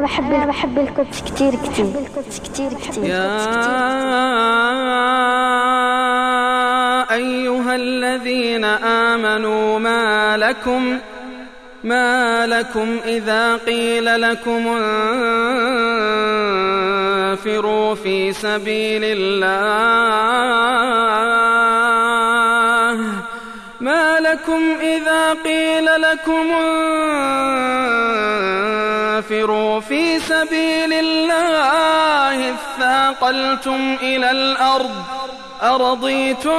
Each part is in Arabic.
بحب القدس كتير يا أيها الذين آمنوا ما لكم إذا قيل لكم انفروا في سبيل الله إذا قيل لكم انفروا في سبيل الله اثاقلتم إلى الأرض أرضيتم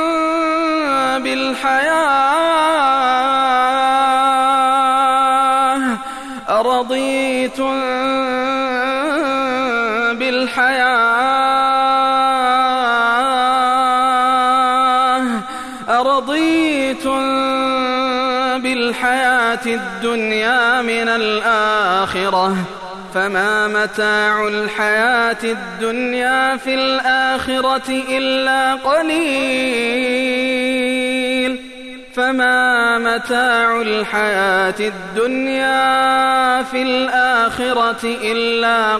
بالحياة الدنيا من الآخرة فما متاع الحياة الدنيا في الآخرة إلا قليل فما متاع الحياة الدنيا في الآخرة إلا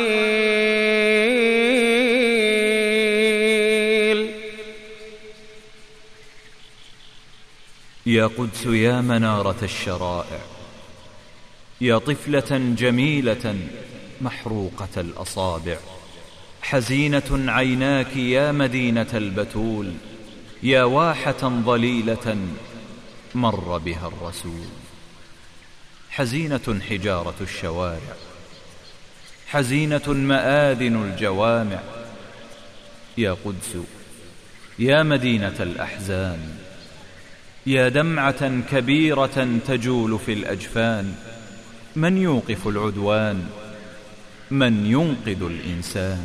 قليل. يا قدس يا منارة الشرائع، يا طفلة جميلة محروقة الأصابع، حزينة عيناك يا مدينة البتول، يا واحة ظليلة مر بها الرسول. حزينة حجارة الشوارع، حزينة مآذن الجوامع، يا قدس يا مدينة الأحزان، يا دمعة كبيرة تجول في الأجفان. من يوقف العدوان؟ من ينقذ الإنسان؟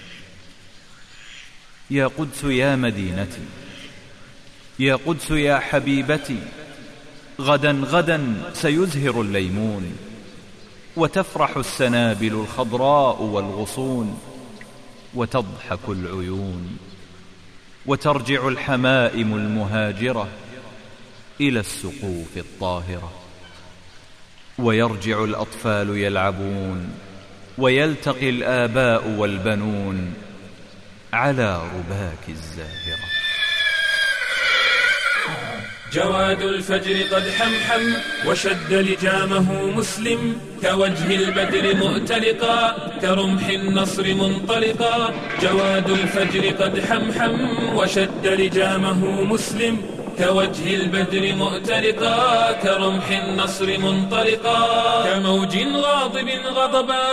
يا قدس يا مدينتي، يا قدس يا حبيبتي، غدا سيزهر الليمون، وتفرح السنابل الخضراء والغصون، وتضحك العيون، وترجع الحمائم المهاجرة إلى السقوف الطاهرة، ويرجع الأطفال يلعبون، ويلتقي الآباء والبنون على رباك الزاهرة. جواد الفجر قد حمحم وشد لجامه مسلم، كوجه البدر مؤتلقا كرمح النصر منطلقا. جواد الفجر قد حمحم وشد لجامه مسلم، كوجه البدر مؤتلقا كرمح النصر منطلقا. كموج غاضب غضبا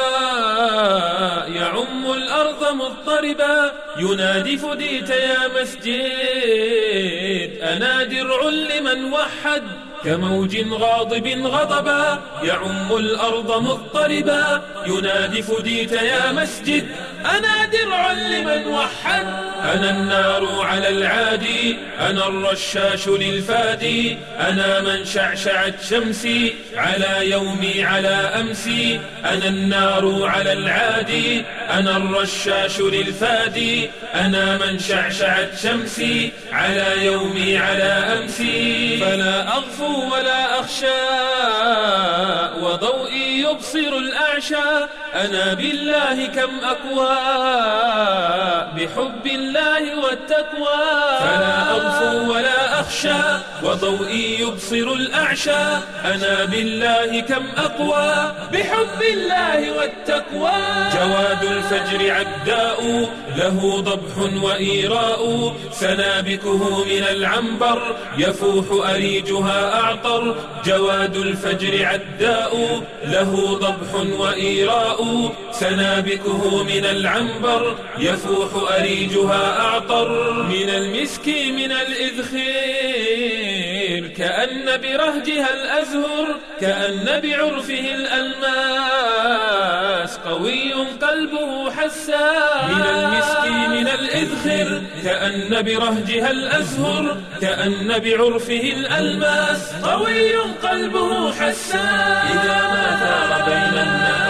يعم الأرض مضطربا، ينادي فديت يا مسجد أنا درع لمن وحد. كموج غاضب غضبا يعم الأرض مضطربا، ينادي فديت يا مسجد أنا درع لمن وحد. أنا النار على العادي، أنا الرشاش للفادي، أنا من شعشعت شمسي على يومي على أمسي. أنا النار على العادي، أنا الرشاش للفادي، أنا من شعشعت شمسي على يومي على أمسي. فلا أغفو ولا أخشى وضوئي يبصر الأعشى، أنا بالله كم أقوى بحب الله والتقوى. فلا أغفو ولا أخشى وضوئي يبصر الأعشى، أنا بالله كم أقوى بحب الله والتقوى. جواد الفجر عداء له ضبح وإيراء، سنابكه من العنبر يفوح أريجها أعطر. جواد الفجر عداء له ضبح وإيراء، سنابكه من العنبر يفوح أريجها أعطر. من المسك من الإذخير كأن برهجها الأزهر، كأن بعرفه الألماس قوي قلبه حساس. من المسك من الإذخر كأن برهجها الأزهر، كأن بعرفه الألماس قوي قلبه حساس. إذا ما ثار بين الناس